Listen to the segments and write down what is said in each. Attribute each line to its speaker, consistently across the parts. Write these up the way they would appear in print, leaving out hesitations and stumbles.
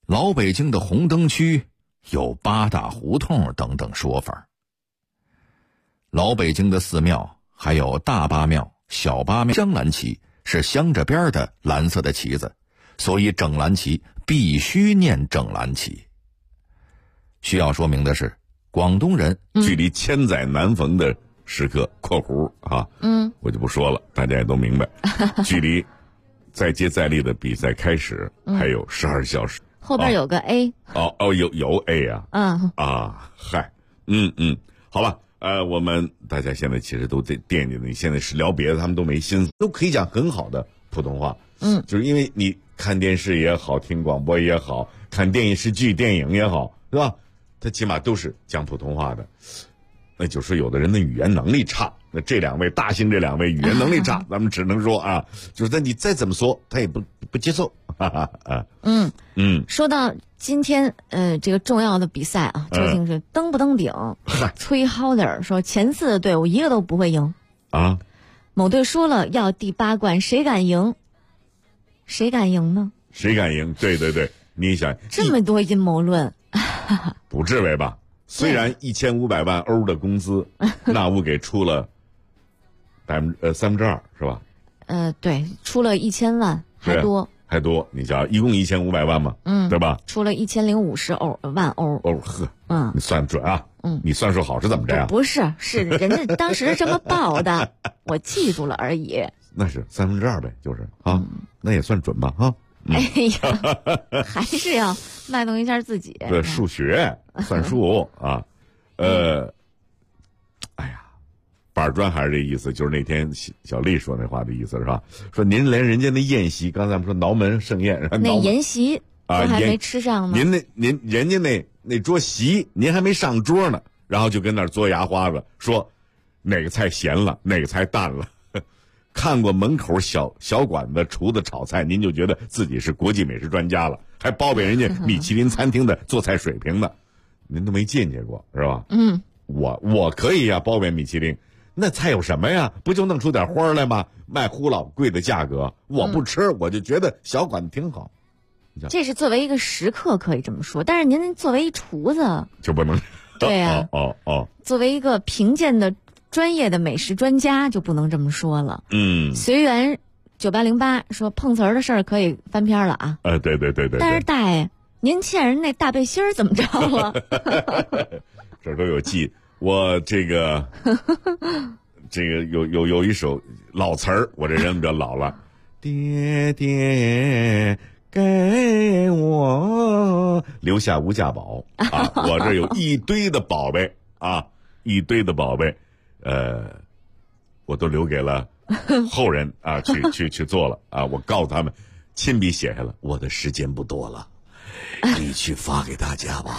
Speaker 1: 老北京的红灯区有八大胡同等等说法。老北京的寺庙还有大八庙、小八庙，镶蓝旗是镶着边的蓝色的旗子，所以整蓝旗必须念整蓝旗。需要说明的是，广东人
Speaker 2: 距离千载难逢的时刻（括弧啊），我就不说了，大家也都明白。距离再接再厉的比赛开始还有12小时。
Speaker 3: 后边有个 A。
Speaker 2: 有 A 啊。嗨，好吧。我们大家现在其实都在惦记着，你现在是聊别的，他们都没心思，都可以讲很好的普通话。就是因为你看电视也好，听广播也好，看电视剧、电影也好，对吧？他起码都是讲普通话的。那就是有的人的语言能力差，那大兴这两位语言能力差，咱们只能说啊，就是你再怎么说，他也不接受。
Speaker 3: 说到今天这个重要的比赛啊，究竟是登不登顶？崔浩德说前4的队伍一个都不会赢
Speaker 2: 啊。
Speaker 3: 某队说了要第8冠，谁敢赢？谁敢赢呢？
Speaker 2: 谁敢赢？对，你想
Speaker 3: 这么多阴谋论，
Speaker 2: 不至于吧？虽然1500万欧的工资，纳乌给出了2%是吧？
Speaker 3: 对，出了1000万还多。
Speaker 2: 还多，你瞧，一共1500万嘛，对吧？
Speaker 3: 出了1050万欧。
Speaker 2: 你算准啊，你算数好是怎么着呀？
Speaker 3: 不是，是人家当时这么报的，我记住了而已。
Speaker 2: 那是2%呗，就是啊，那也算准吧，哈。
Speaker 3: 哎呀，还是要卖弄一下自己。
Speaker 2: 对，数学算数啊，哎呀。板砖还是这意思，就是那天小丽说那话的意思是吧？说您连人家那宴席，刚才咱们说挠门盛宴，
Speaker 3: 那宴席都还没吃上呢。
Speaker 2: 人家那桌席您还没上桌呢，然后就跟那儿嘬牙花子，说哪个菜咸了，哪个菜淡了。看过门口小馆子厨子炒菜，您就觉得自己是国际美食专家了，还包庇人家米其林餐厅的做菜水平呢。您都没进去过是吧？我可以呀，包庇米其林。那菜有什么呀？不就弄出点花来吗？卖呼老贵的价格，我不吃，我就觉得小馆子挺好。
Speaker 3: 这是作为一个食客可以这么说，但是您作为一厨子
Speaker 2: 就不能。
Speaker 3: 对呀。作为一个评鉴的专业的美食专家就不能这么说了。随缘9808说碰瓷儿的事儿可以翻篇了啊。
Speaker 2: 对。
Speaker 3: 但是大爷，您欠人那大背心儿怎么着了？
Speaker 2: 这都有记。我这个有一首老词儿，我这人比较老了。爹爹给我留下无价宝啊！我这有一堆的宝贝啊，我都留给了后人啊，去做了啊！我告诉他们，亲笔写下了，我的时间不多了，你去发给大家吧。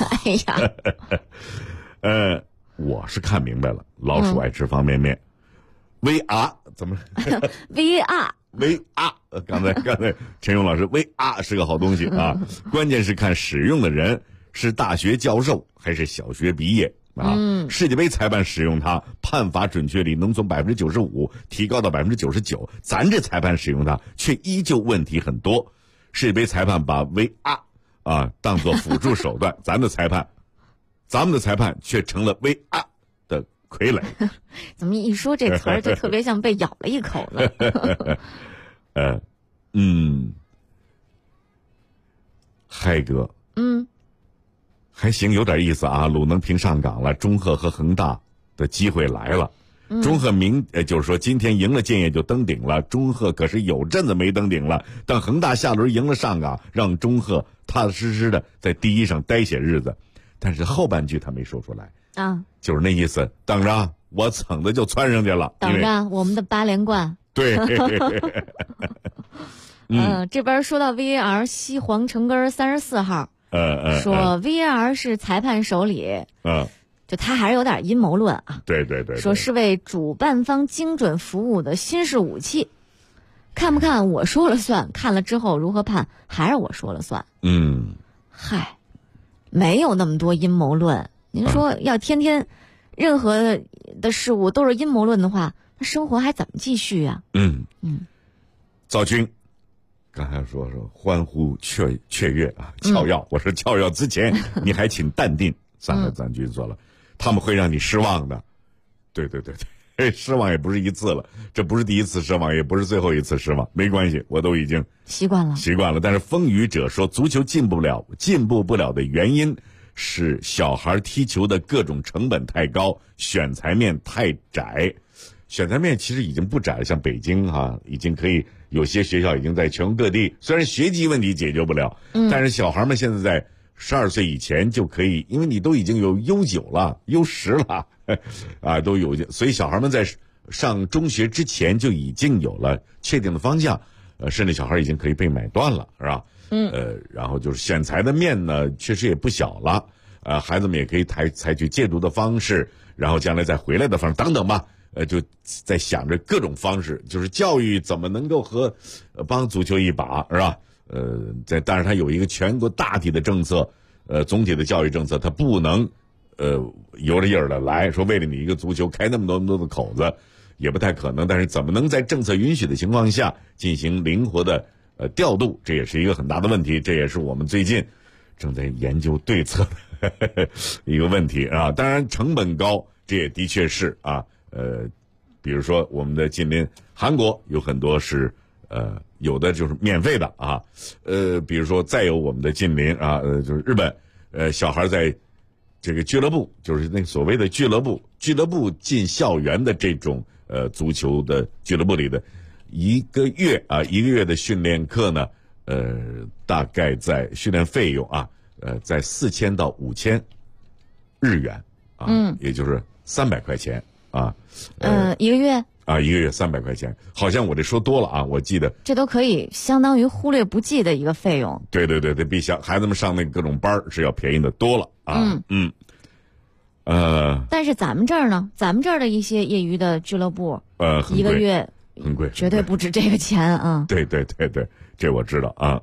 Speaker 3: 哎
Speaker 2: 呀，我是看明白了，老鼠爱吃方便面。VR 怎么
Speaker 3: ？VR
Speaker 2: 刚才陈勇老师 VR 是个好东西啊，关键是看使用的人是大学教授还是小学毕业啊。世界杯裁判使用它，判罚准确率能从95%提高到99%，咱这裁判使用它却依旧问题很多。世界杯裁判把 VR 当作辅助手段，咱们的裁判却成了 VR 的傀儡。
Speaker 3: 怎么一说这词儿就特别像被咬了一口呢？
Speaker 2: 嗨哥，还行，有点意思啊。鲁能平上岗了，中赫和恒大的机会来了。中赫就是说今天赢了建业就登顶了，中赫可是有阵子没登顶了。等恒大下轮赢了上岗，让中赫踏踏实实的在第一上待些日子。但是后半句他没说出来
Speaker 3: 啊，
Speaker 2: 就是那意思，等着我蹭的就窜上去了，
Speaker 3: 等着我们的8连冠。
Speaker 2: 对。
Speaker 3: 这边说到 VAR， 西黄城根34号说 VAR 是裁判手里，就他还是有点阴谋论啊。
Speaker 2: 对，
Speaker 3: 说是为主办方精准服务的新式武器，看不看我说了算，看了之后如何判还是我说了算。嗨，没有那么多阴谋论。您说要天天任何的事物都是阴谋论的话，那生活还怎么继续啊？
Speaker 2: 赵军刚才说欢呼雀跃啊，跳跃。我说跳跃之前你还请淡定。咱军说了，他们会让你失望的。对，失望也不是一次了，这不是第一次失望，也不是最后一次失望，没关系，我都已经习惯了。但是风雨者说，足球进步不了的原因是小孩踢球的各种成本太高，选材面太窄。选材面其实已经不窄了，像北京已经可以，有些学校已经在全国各地，虽然学籍问题解决不了，但是小孩们现在在12岁以前就可以，因为你都已经有U9了、U10了，都有，所以小孩们在上中学之前就已经有了确定的方向，甚至小孩已经可以被买断了，是吧？然后就是选材的面呢，确实也不小了，孩子们也可以采取戒毒的方式，然后将来再回来的方式等等吧。就在想着各种方式，就是教育怎么能够和帮足球一把，是吧？但是它有一个全国大体的政策，总体的教育政策，它不能由着印儿的来说，为了你一个足球开那么多的口子，也不太可能。但是怎么能在政策允许的情况下进行灵活的调度，这也是一个很大的问题，这也是我们最近正在研究对策的一个问题啊。当然成本高，这也的确是啊。比如说我们的近邻韩国有很多是有的就是免费的啊，比如说再有我们的近邻啊，就是日本，小孩在这个俱乐部，就是那所谓的俱乐部进校园的这种足球的俱乐部里的一个月的训练课呢，大概在训练费用在4000到5000日元啊，也就是300块钱。
Speaker 3: 一个月
Speaker 2: 一个月300块钱，好像我这说多了啊，我记得
Speaker 3: 这都可以相当于忽略不计的一个费用。
Speaker 2: 对，比孩子们上那各种班是要便宜的多了啊。
Speaker 3: 但是咱们这儿呢，咱们这儿的一些业余的俱乐部，一个月
Speaker 2: 很贵，
Speaker 3: 绝对不止这个钱啊。
Speaker 2: 对，这我知道啊。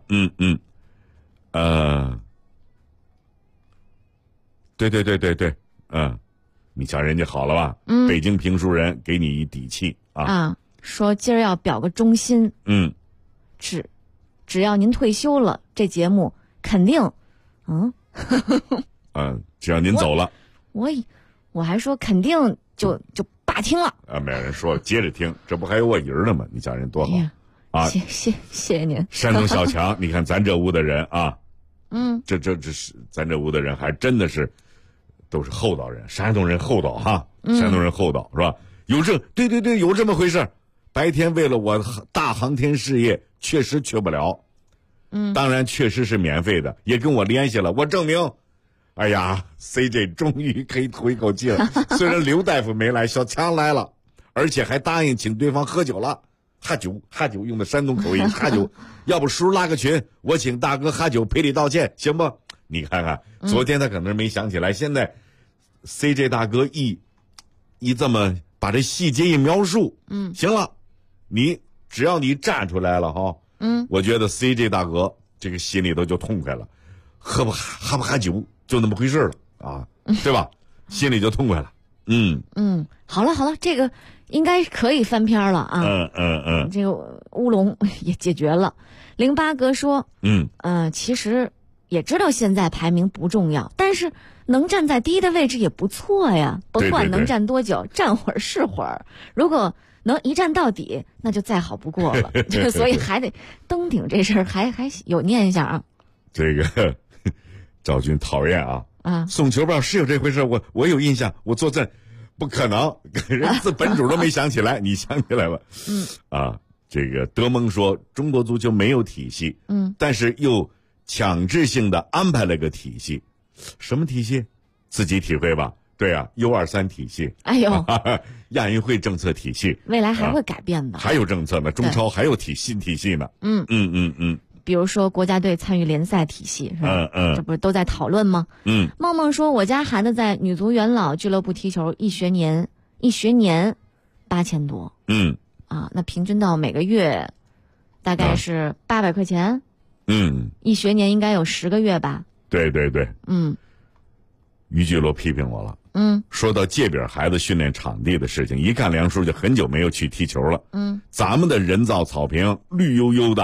Speaker 2: 对，你瞧人家好了吧？北京评书人给你一底气啊！
Speaker 3: 说今儿要表个忠心，只要您退休了，这节目肯定，
Speaker 2: 只要您走了，
Speaker 3: 我还说肯定就罢听了
Speaker 2: 没有人说接着听，这不还有我人呢吗？你瞧人多好
Speaker 3: 谢谢您。
Speaker 2: 山东小强，你看咱这屋的人啊，这是咱这屋的人还真的是。都是厚道人，山东人厚道哈，山东人厚道是吧？对，有这么回事。白天为了我大航天事业，确实去不了。当然确实是免费的，也跟我联系了，我证明。哎呀 ，CJ 终于可以吐一口气了。虽然刘大夫没来，小强来了，而且还答应请对方喝酒了。喝酒，用的山东口音，喝酒。要不叔拉个群，我请大哥喝酒赔礼道歉，行不？你看看，昨天他可能没想起来，现在。CJ 大哥一这么把这细节一描述，行了，只要你站出来了哈，我觉得 CJ 大哥这个心里头就痛快了，喝不喝酒就那么回事了啊，对吧？心里就痛快了。
Speaker 3: 好了，这个应该可以翻篇了啊。这个乌龙也解决了。08哥说，其实也知道现在排名不重要，但是。能站在第一的位置也不错呀，甭管能站多久，站会儿是会儿。如果能一站到底，那就再好不过了。所以还得登顶这事儿，还有念一下啊。
Speaker 2: 这个赵军讨厌啊！送球棒是有这回事，我有印象，我作证，不可能，人自本主都没想起来，你想起来了。这个德蒙说中国足球没有体系，但是又强制性的安排了个体系。什么体系？自己体会吧。对啊 ，U23 体系。
Speaker 3: 哎呦，
Speaker 2: 亚运会政策体系，
Speaker 3: 未来还会改变的。
Speaker 2: 还有政策呢，中超还有新体系呢。
Speaker 3: 比如说国家队参与联赛体系，是吧？这不是都在讨论吗？梦梦说，我家孩子在女足元老俱乐部踢球，一学年8000多。那平均到每个月大概是800块钱。一学年应该有10个月吧。
Speaker 2: 对。于巨罗批评我了。说到界边孩子训练场地的事情，一看梁叔就很久没有去踢球了。咱们的人造草坪绿油油的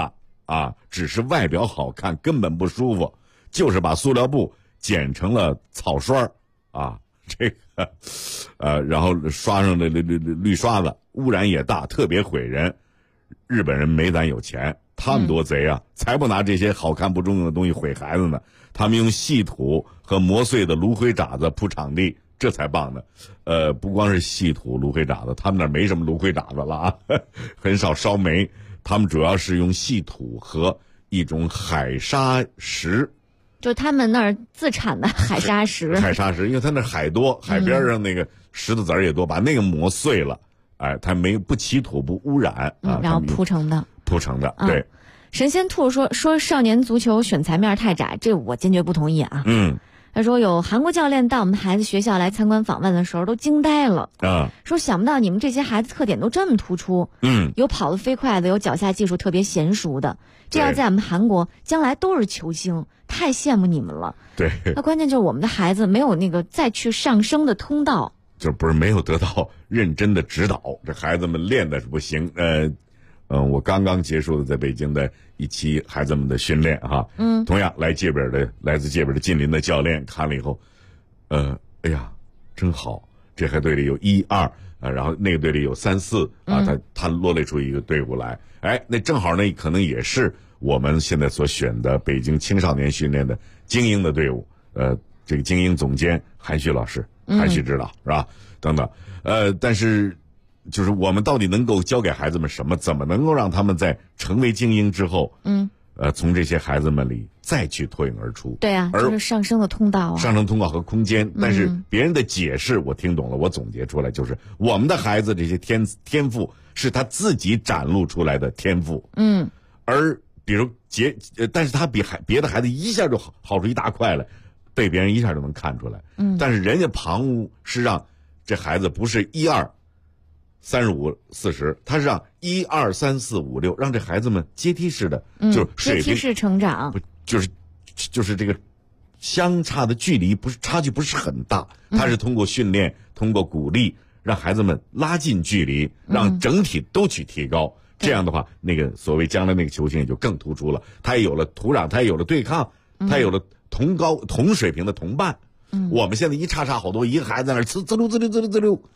Speaker 2: 啊，只是外表好看，根本不舒服，就是把塑料布剪成了草刷啊，这个然后刷上的绿刷子，污染也大，特别毁人。日本人没咱有钱，他们多贼啊，才不拿这些好看不中用的东西毁孩子呢。他们用细土和磨碎的芦灰渣子铺场地，这才棒呢。不光是细土、芦灰渣子，他们那儿没什么芦灰渣子了啊，很少烧煤。他们主要是用细土和一种海沙石，
Speaker 3: 就他们那儿自产的海沙石。
Speaker 2: 海沙石，因为他那海多，海边上那个石头子儿也多，把那个磨碎了，哎，它不起土不污染啊，
Speaker 3: 然后铺成的，
Speaker 2: 对。
Speaker 3: 神仙兔说少年足球选材面太窄，这我坚决不同意啊。他说有韩国教练到我们孩子学校来参观访问的时候都惊呆了啊，说想不到你们这些孩子特点都这么突出，有跑得飞快的，有脚下技术特别娴熟的，这要在我们韩国将来都是球星，太羡慕你们了。
Speaker 2: 对，
Speaker 3: 那关键就是我们的孩子没有那个再去上升的通道，
Speaker 2: 就不是没有得到认真的指导，这孩子们练的是不行。我刚刚结束的在北京的一期孩子们的训练哈，同样来自界边的近邻的教练看了以后，哎呀，真好，这个队里有1、2然后那个队里有3、4啊，他罗列出一个队伍来，哎，那正好那可能也是我们现在所选的北京青少年训练的精英的队伍，这个精英总监韩旭老师，韩旭指导是吧？等等，但是。就是我们到底能够教给孩子们什么？怎么能够让他们在成为精英之后，从这些孩子们里再去脱颖而出？
Speaker 3: 对啊，就是上升的通道啊，
Speaker 2: 上升通道和空间。但是别人的解释我听懂了，我总结出来就是我们的孩子这些天赋是他自己展露出来的天赋，而比如但是他比别的孩子一下就好出一大块来，被别人一下就能看出来，但是人家旁骛是让这孩子不是1、2、35、40，他是让1、2、3、4、5、6，让这孩子们阶梯式的，就是水平
Speaker 3: 阶梯式成长，
Speaker 2: 就是这个相差的距离差距不是很大，他是通过训练，通过鼓励，让孩子们拉近距离，让整体都去提高。这样的话，那个所谓将来那个球星也就更突出了，他也有了土壤，他也有了对抗，他有了同水平的同伴。我们现在一叉好多，一个孩子在那儿滋溜滋溜滋溜滋溜，